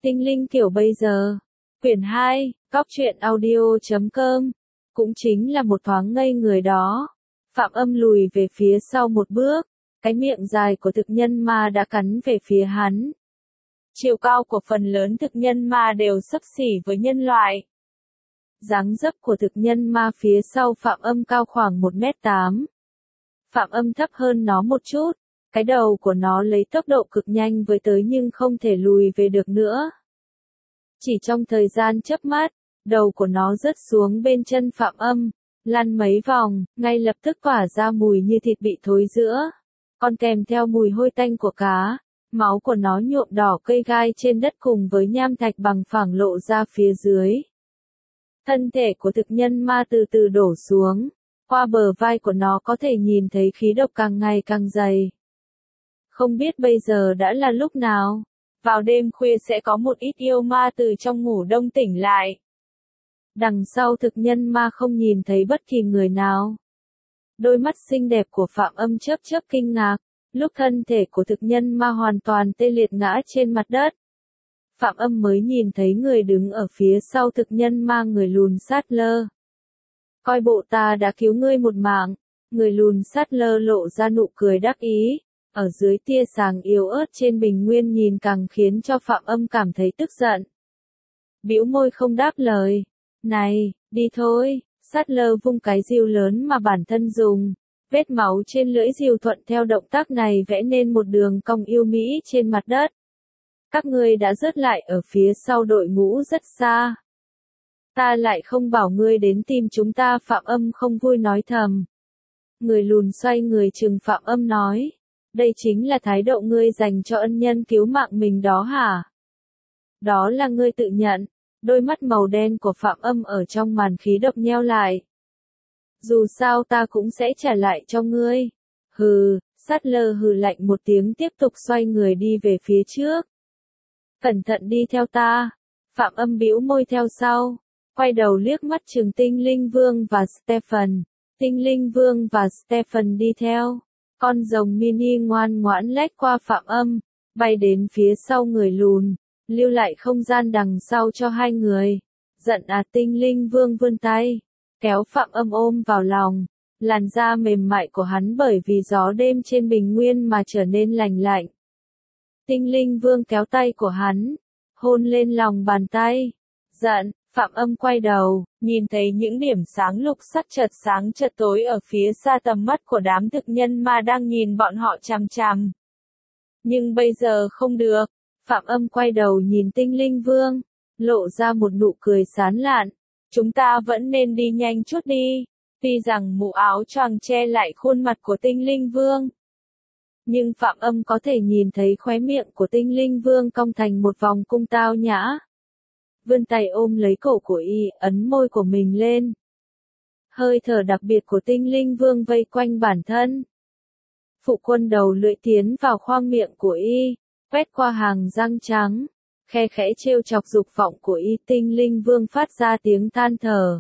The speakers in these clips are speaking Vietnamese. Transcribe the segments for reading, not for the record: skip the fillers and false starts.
Tinh linh kiểu bây giờ. Quyển 2, Góc truyện audio.com. Cũng chính là một thoáng ngây người đó. Phạm Âm lùi về phía sau một bước, cái miệng dài của thực nhân ma đã cắn về phía hắn. Chiều cao của phần lớn thực nhân ma đều xấp xỉ với nhân loại. Dáng dấp của thực nhân ma phía sau Phạm Âm cao khoảng 1m8. Phạm Âm thấp hơn nó một chút, cái đầu của nó lấy tốc độ cực nhanh với tới nhưng không thể lùi về được nữa. Chỉ trong thời gian chớp mắt, đầu của nó rớt xuống bên chân Phạm Âm, lăn mấy vòng, ngay lập tức tỏa ra mùi như thịt bị thối rữa, còn kèm theo mùi hôi tanh của cá. Máu của nó nhuộm đỏ cây gai trên đất cùng với nham thạch bằng phẳng lộ ra phía dưới. Thân thể của thực nhân ma từ từ đổ xuống, qua bờ vai của nó có thể nhìn thấy khí độc càng ngày càng dày. Không biết bây giờ đã là lúc nào, vào đêm khuya sẽ có một ít yêu ma từ trong ngủ đông tỉnh lại. Đằng sau thực nhân ma không nhìn thấy bất kỳ người nào. Đôi mắt xinh đẹp của Phạm Âm chớp chớp kinh ngạc, lúc thân thể của thực nhân ma hoàn toàn tê liệt ngã trên mặt đất. Phạm Âm mới nhìn thấy người đứng ở phía sau thực nhân ma, người lùn sát lơ. Coi bộ ta đã cứu ngươi một mạng, người lùn sát lơ lộ ra nụ cười đắc ý, ở dưới tia sáng yếu ớt trên bình nguyên nhìn càng khiến cho Phạm Âm cảm thấy tức giận. Bĩu môi không đáp lời. Này, đi thôi, sát lơ vung cái rìu lớn mà bản thân dùng. Vết máu trên lưỡi rìu thuận theo động tác này vẽ nên một đường cong yêu mỹ trên mặt đất. Các ngươi đã rớt lại ở phía sau đội ngũ rất xa. Ta lại không bảo ngươi đến tìm chúng ta, Phạm Âm không vui nói thầm. Người lùn xoay người trừng Phạm Âm nói. Đây chính là thái độ ngươi dành cho ân nhân cứu mạng mình đó hả? Đó là ngươi tự nhận. Đôi mắt màu đen của Phạm Âm ở trong màn khí độc nheo lại. Dù sao ta cũng sẽ trả lại cho ngươi. Hừ, sát lơ hừ lạnh một tiếng tiếp tục xoay người đi về phía trước. Cẩn thận đi theo ta. Phạm Âm bĩu môi theo sau, quay đầu liếc mắt trừng Tinh Linh Vương và Stephen. Tinh Linh Vương và Stephen đi theo. Con rồng mini ngoan ngoãn lách qua Phạm Âm, bay đến phía sau người lùn, lưu lại không gian đằng sau cho hai người. Giận à, Tinh Linh Vương vươn tay, kéo Phạm Âm ôm vào lòng. Làn da mềm mại của hắn bởi vì gió đêm trên bình nguyên mà trở nên lành lạnh. Tinh Linh Vương kéo tay của hắn, hôn lên lòng bàn tay. Giận, Phạm Âm quay đầu, nhìn thấy những điểm sáng lục sắc chợt sáng chợt tối ở phía xa, tầm mắt của đám thực nhân ma đang nhìn bọn họ chằm chằm. Nhưng bây giờ không được. Phạm Âm quay đầu nhìn Tinh Linh Vương, lộ ra một nụ cười sán lạn. Chúng ta vẫn nên đi nhanh chút đi. Tuy rằng mũ áo choàng che lại khuôn mặt của Tinh Linh Vương, nhưng Phạm Âm có thể nhìn thấy khóe miệng của Tinh Linh Vương cong thành một vòng cung tao nhã. Vươn tay ôm lấy cổ của y, ấn môi của mình lên. Hơi thở đặc biệt của Tinh Linh Vương vây quanh bản thân. Phụ quân đầu lưỡi tiến vào khoang miệng của y, quét qua hàng răng trắng, khe khẽ trêu chọc dục vọng của y. Tinh Linh Vương phát ra tiếng than thở,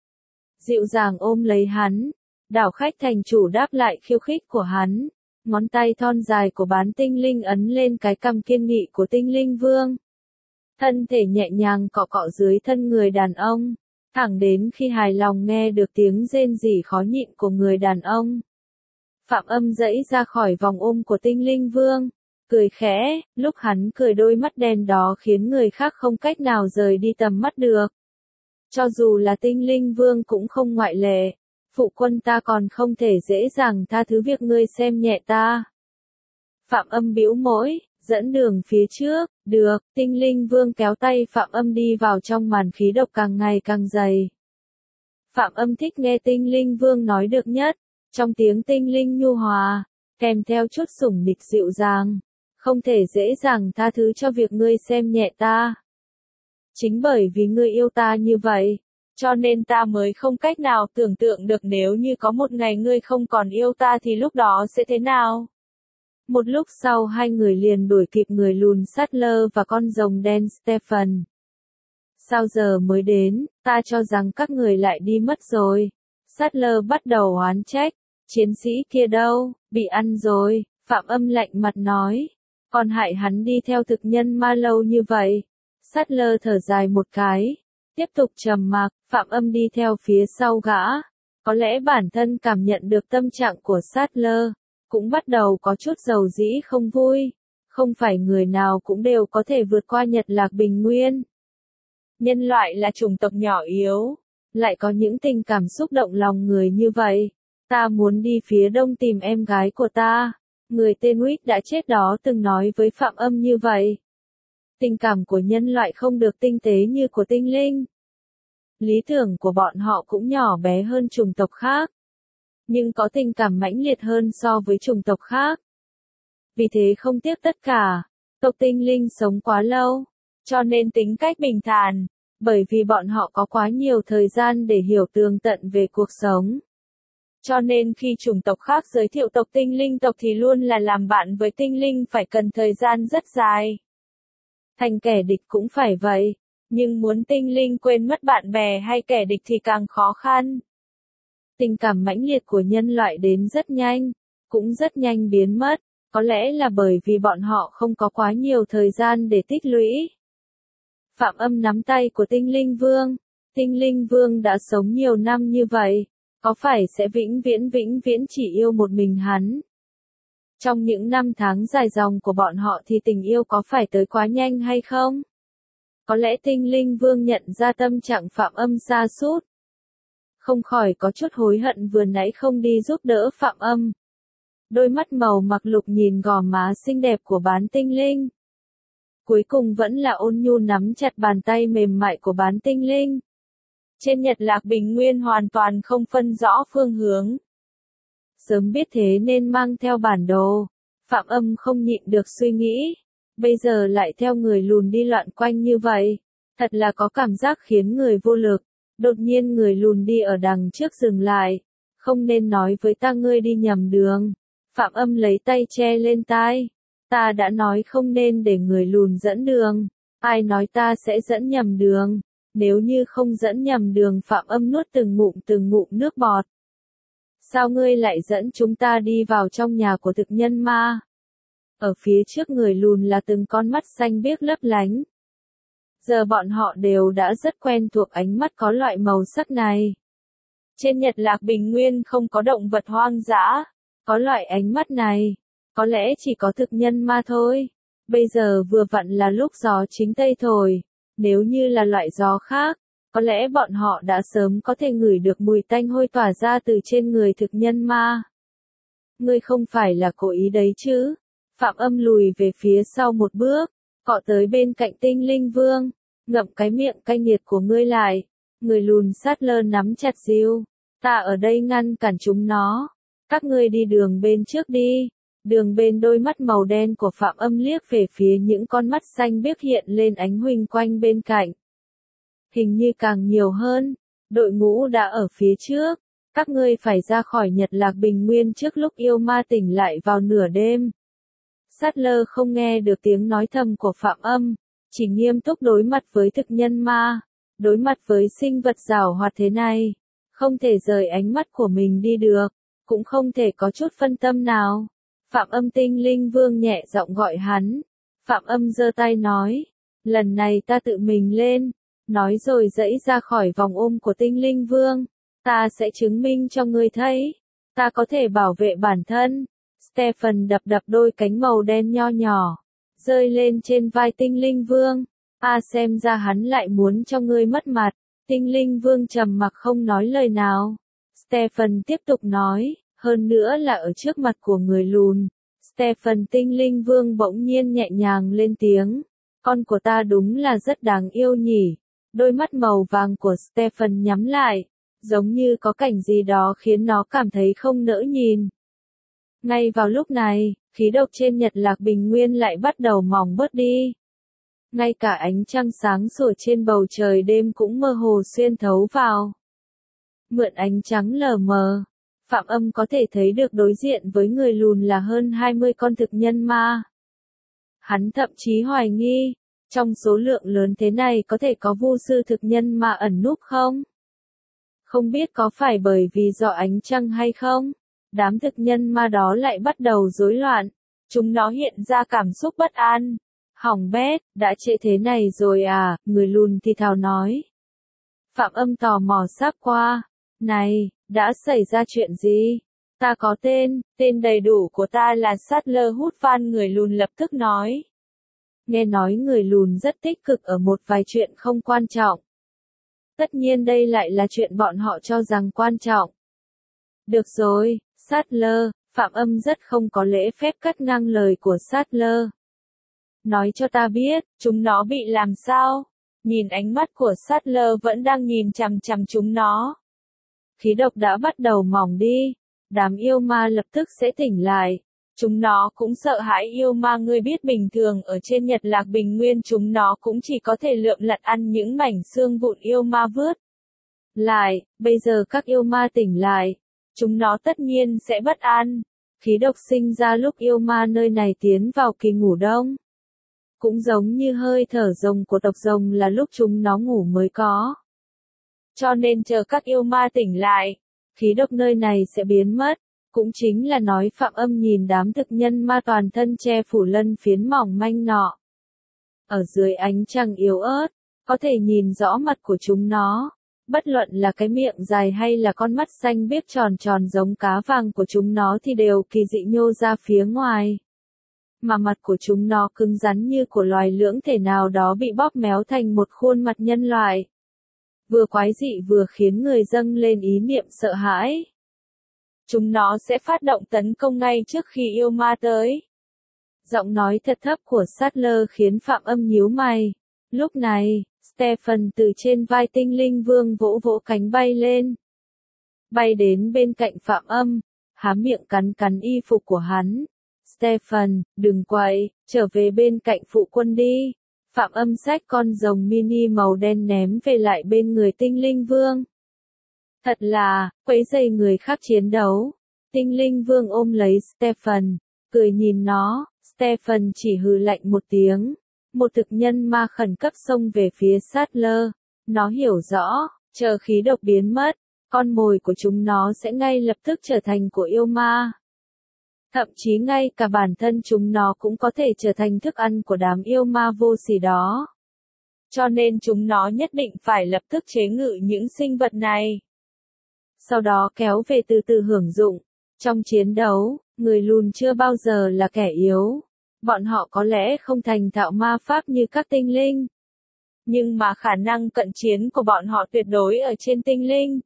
dịu dàng ôm lấy hắn, đảo khách thành chủ đáp lại khiêu khích của hắn. Ngón tay thon dài của bán tinh linh ấn lên cái cằm kiên nghị của Tinh Linh Vương. Thân thể nhẹ nhàng cọ cọ dưới thân người đàn ông, thẳng đến khi hài lòng nghe được tiếng rên rỉ khó nhịn của người đàn ông. Phạm Âm giãy ra khỏi vòng ôm của Tinh Linh Vương, cười khẽ, lúc hắn cười đôi mắt đen đó khiến người khác không cách nào rời đi tầm mắt được. Cho dù là Tinh Linh Vương cũng không ngoại lệ. Phụ quân, ta còn không thể dễ dàng tha thứ việc ngươi xem nhẹ ta. Phạm Âm bĩu môi, dẫn đường phía trước. Được. Tinh Linh Vương kéo tay Phạm Âm đi vào trong màn khí độc càng ngày càng dày. Phạm Âm thích nghe Tinh Linh Vương nói được nhất, trong tiếng tinh linh nhu hòa, kèm theo chút sủng nịch dịu dàng. Không thể dễ dàng tha thứ cho việc ngươi xem nhẹ ta. Chính bởi vì ngươi yêu ta như vậy, cho nên ta mới không cách nào tưởng tượng được nếu như có một ngày ngươi không còn yêu ta thì lúc đó sẽ thế nào. Một lúc sau hai người liền đuổi kịp người lùn sát lơ và con rồng đen Stephen. Sao giờ mới đến, ta cho rằng các người lại đi mất rồi. Sát lơ bắt đầu oán trách, chiến sĩ kia đâu, bị ăn rồi. Phạm Âm lạnh mặt nói, còn hại hắn đi theo thực nhân ma lâu như vậy. Sattler thở dài một cái, tiếp tục trầm mặc, Phạm Âm đi theo phía sau gã. Có lẽ bản thân cảm nhận được tâm trạng của Sattler, cũng bắt đầu có chút dầu dĩ không vui. Không phải người nào cũng đều có thể vượt qua Nhật Lạc Bình Nguyên. Nhân loại là chủng tộc nhỏ yếu, lại có những tình cảm xúc động lòng người như vậy. Ta muốn đi phía đông tìm em gái của ta. Người tên Wick đã chết đó từng nói với Phạm Âm như vậy. Tình cảm của nhân loại không được tinh tế như của tinh linh. Lý tưởng của bọn họ cũng nhỏ bé hơn chủng tộc khác. Nhưng có tình cảm mãnh liệt hơn so với chủng tộc khác. Vì thế không tiếc tất cả, tộc tinh linh sống quá lâu, cho nên tính cách bình thản, bởi vì bọn họ có quá nhiều thời gian để hiểu tường tận về cuộc sống. Cho nên khi chủng tộc khác giới thiệu tộc tinh linh tộc thì luôn là làm bạn với tinh linh phải cần thời gian rất dài. Thành kẻ địch cũng phải vậy, nhưng muốn tinh linh quên mất bạn bè hay kẻ địch thì càng khó khăn. Tình cảm mãnh liệt của nhân loại đến rất nhanh, cũng rất nhanh biến mất, có lẽ là bởi vì bọn họ không có quá nhiều thời gian để tích lũy. Phạm Âm nắm tay của Tinh Linh Vương đã sống nhiều năm như vậy, có phải sẽ vĩnh viễn chỉ yêu một mình hắn? Trong những năm tháng dài dòng của bọn họ thì tình yêu có phải tới quá nhanh hay không? Có lẽ Tinh Linh Vương nhận ra tâm trạng Phạm Âm sa sút, không khỏi có chút hối hận vừa nãy không đi giúp đỡ Phạm Âm. Đôi mắt màu mặc lục nhìn gò má xinh đẹp của bán tinh linh. Cuối cùng vẫn là ôn nhu nắm chặt bàn tay mềm mại của bán tinh linh. Trên Nhật Lạc Bình Nguyên hoàn toàn không phân rõ phương hướng. Sớm biết thế nên mang theo bản đồ. Phạm Âm không nhịn được suy nghĩ. Bây giờ lại theo người lùn đi loạn quanh như vậy. Thật là có cảm giác khiến người vô lực. Đột nhiên người lùn đi ở đằng trước dừng lại. Không nên nói với ta ngươi đi nhầm đường. Phạm Âm lấy tay che lên tai. Ta đã nói không nên để người lùn dẫn đường. Ai nói ta sẽ dẫn nhầm đường. Nếu như không dẫn nhầm đường Phạm Âm nuốt từng ngụm nước bọt. Sao ngươi lại dẫn chúng ta đi vào trong nhà của thực nhân ma? Ở phía trước người lùn là từng con mắt xanh biếc lấp lánh. Giờ bọn họ đều đã rất quen thuộc ánh mắt có loại màu sắc này. Trên Nhật Lạc Bình Nguyên không có động vật hoang dã, có loại ánh mắt này, có lẽ chỉ có thực nhân ma thôi. Bây giờ vừa vặn là lúc gió chính tây thổi, nếu như là loại gió khác, có lẽ bọn họ đã sớm có thể ngửi được mùi tanh hôi tỏa ra từ trên người thực nhân ma. Ngươi không phải là cố ý đấy chứ? Phạm Âm lùi về phía sau một bước, cọ tới bên cạnh Tinh Linh Vương, ngậm cái miệng cay nghiệt của ngươi lại. Người lùn Sattler nắm chặt dìu. Ta ở đây ngăn cản chúng nó. Các ngươi đi đường bên trước đi. Đường bên đôi mắt màu đen của Phạm Âm liếc về phía những con mắt xanh biếc hiện lên ánh huỳnh quanh bên cạnh. Hình như càng nhiều hơn. Đội ngũ đã ở phía trước. Các ngươi phải ra khỏi Nhật Lạc Bình Nguyên trước lúc yêu ma tỉnh lại vào nửa đêm. Sattler không nghe được tiếng nói thầm của Phạm Âm, chỉ nghiêm túc đối mặt với thực nhân ma, đối mặt với sinh vật giảo hoạt thế này, không thể rời ánh mắt của mình đi được, cũng không thể có chút phân tâm nào. Phạm Âm Tinh Linh Vương nhẹ giọng gọi hắn. Phạm Âm giơ tay nói, lần này ta tự mình lên, nói rồi giãy ra khỏi vòng ôm của Tinh Linh Vương. Ta sẽ chứng minh cho ngươi thấy, ta có thể bảo vệ bản thân. Stephen đập đôi cánh màu đen nho nhỏ, rơi lên trên vai Tinh Linh Vương. Xem ra hắn lại muốn cho ngươi mất mặt. Tinh Linh Vương trầm mặc không nói lời nào. Stephen tiếp tục nói, hơn nữa là ở trước mặt của người lùn. Stephen Tinh Linh Vương bỗng nhiên nhẹ nhàng lên tiếng. Con của ta đúng là rất đáng yêu nhỉ. Đôi mắt màu vàng của Stephen nhắm lại, giống như có cảnh gì đó khiến nó cảm thấy không nỡ nhìn. Ngay vào lúc này, khí độc trên Nhật Lạc Bình Nguyên lại bắt đầu mỏng bớt đi. Ngay cả ánh trăng sáng sủa trên bầu trời đêm cũng mơ hồ xuyên thấu vào. Mượn ánh trắng lờ mờ, Phạm Âm có thể thấy được đối diện với người lùn là hơn 20 con thực nhân ma. Hắn thậm chí hoài nghi, trong số lượng lớn thế này có thể có vu sư thực nhân ma ẩn núp không? Không biết có phải bởi vì do ánh trăng hay không? Đám thực nhân ma đó lại bắt đầu rối loạn. Chúng nó hiện ra cảm xúc bất an. Hỏng bét, đã trễ thế này rồi à, người lùn thì thào nói. Phạm Âm tò mò sáp qua. Này, đã xảy ra chuyện gì? Ta có tên đầy đủ của ta là Sattler Hút Van, người lùn lập tức nói. Nghe nói người lùn rất tích cực ở một vài chuyện không quan trọng. Tất nhiên đây lại là chuyện bọn họ cho rằng quan trọng. Được rồi, Sattler, Phạm Âm rất không có lễ phép cắt ngang lời của Sattler. Nói cho ta biết, chúng nó bị làm sao? Nhìn ánh mắt của Sattler vẫn đang nhìn chằm chằm chúng nó. Khí độc đã bắt đầu mỏng đi. Đám yêu ma lập tức sẽ tỉnh lại. Chúng nó cũng sợ hãi yêu ma, ngươi biết bình thường ở trên Nhật Lạc Bình Nguyên chúng nó cũng chỉ có thể lượm lặt ăn những mảnh xương vụn yêu ma vớt lại, bây giờ các yêu ma tỉnh lại. Chúng nó tất nhiên sẽ bất an. Khí độc sinh ra lúc yêu ma nơi này tiến vào kỳ ngủ đông. Cũng giống như hơi thở rồng của tộc rồng là lúc chúng nó ngủ mới có. Cho nên chờ các yêu ma tỉnh lại, khí độc nơi này sẽ biến mất. Cũng chính là nói Phạm Âm nhìn đám thực nhân ma toàn thân che phủ lân phiến mỏng manh nọ. Ở dưới ánh trăng yếu ớt, có thể nhìn rõ mặt của chúng nó. Bất luận là cái miệng dài hay là con mắt xanh biếc tròn tròn giống cá vàng của chúng nó thì đều kỳ dị nhô ra phía ngoài. Mà mặt của chúng nó cứng rắn như của loài lưỡng thể nào đó bị bóp méo thành một khuôn mặt nhân loại. Vừa quái dị vừa khiến người dâng lên ý niệm sợ hãi. Chúng nó sẽ phát động tấn công ngay trước khi yêu ma tới. Giọng nói thật thấp của Sattler khiến Phạm Âm nhíu mày. Lúc này, Stephen từ trên vai tinh linh vương vỗ vỗ cánh bay lên. Bay đến bên cạnh Phạm Âm, há miệng cắn cắn y phục của hắn. Stephen, đừng quậy, trở về bên cạnh phụ quân đi. Phạm Âm xách con rồng mini màu đen ném về lại bên người tinh linh vương. Thật là, quấy rầy người khác chiến đấu. Tinh linh vương ôm lấy Stephen, cười nhìn nó. Stephen chỉ hừ lạnh một tiếng. Một thực nhân ma khẩn cấp xông về phía Sattler. Nó hiểu rõ, chờ khí độc biến mất, con mồi của chúng nó sẽ ngay lập tức trở thành của yêu ma. Thậm chí ngay cả bản thân chúng nó cũng có thể trở thành thức ăn của đám yêu ma vô sỉ đó. Cho nên chúng nó nhất định phải lập tức chế ngự những sinh vật này. Sau đó kéo về từ từ hưởng dụng. Trong chiến đấu, người lùn chưa bao giờ là kẻ yếu. Bọn họ có lẽ không thành thạo ma pháp như các tinh linh. Nhưng mà khả năng cận chiến của bọn họ tuyệt đối ở trên tinh linh.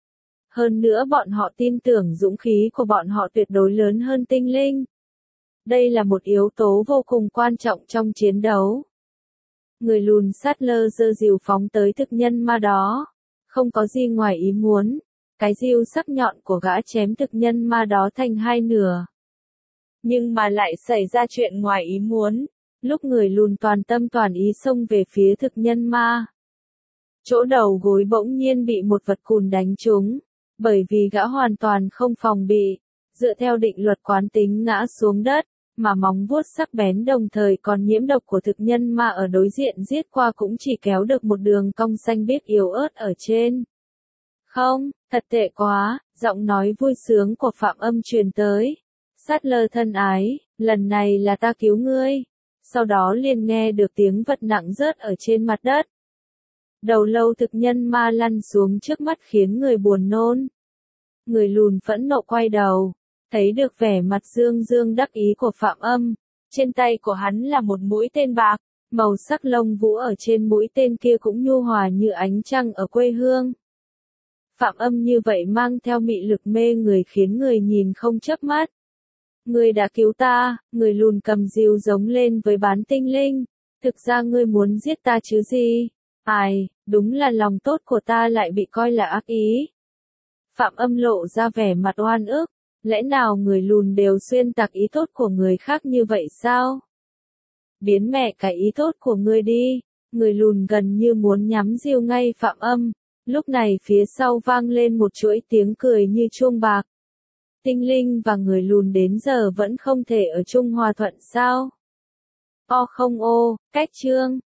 Hơn nữa bọn họ tin tưởng dũng khí của bọn họ tuyệt đối lớn hơn tinh linh. Đây là một yếu tố vô cùng quan trọng trong chiến đấu. Người lùn Sattler giơ rìu phóng tới thực nhân ma đó. Không có gì ngoài ý muốn. Cái rìu sắc nhọn của gã chém thực nhân ma đó thành hai nửa. Nhưng mà lại xảy ra chuyện ngoài ý muốn. Lúc người lùn toàn tâm toàn ý xông về phía thực nhân ma. Chỗ đầu gối bỗng nhiên bị một vật cùn đánh trúng. Bởi vì gã hoàn toàn không phòng bị. Dựa theo định luật quán tính ngã xuống đất. Mà móng vuốt sắc bén đồng thời còn nhiễm độc của thực nhân ma ở đối diện giết qua cũng chỉ kéo được một đường cong xanh biếc yếu ớt ở trên. Không, thật tệ quá, giọng nói vui sướng của Phạm Âm truyền tới. Sattler thân ái, lần này là ta cứu ngươi. Sau đó liền nghe được tiếng vật nặng rớt ở trên mặt đất. Đầu lâu thực nhân ma lăn xuống trước mắt khiến người buồn nôn. Người lùn phẫn nộ quay đầu, thấy được vẻ mặt dương dương đắc ý của Phạm Âm. Trên tay của hắn là một mũi tên bạc, màu sắc lông vũ ở trên mũi tên kia cũng nhu hòa như ánh trăng ở quê hương. Phạm Âm như vậy mang theo mị lực mê người khiến người nhìn không chớp mắt. Ngươi đã cứu ta, người lùn cầm rìu giống lên với bán tinh linh. Thực ra ngươi muốn giết ta chứ gì? Ai, đúng là lòng tốt của ta lại bị coi là ác ý. Phạm Âm lộ ra vẻ mặt oan ức. Lẽ nào người lùn đều xuyên tạc ý tốt của người khác như vậy sao? Biến mẹ cái ý tốt của ngươi đi. Người lùn gần như muốn nhắm rìu ngay Phạm Âm. Lúc này phía sau vang lên một chuỗi tiếng cười như chuông bạc. Tinh linh và người lùn đến giờ vẫn không thể ở chung hòa thuận sao? O không ô, cách chương.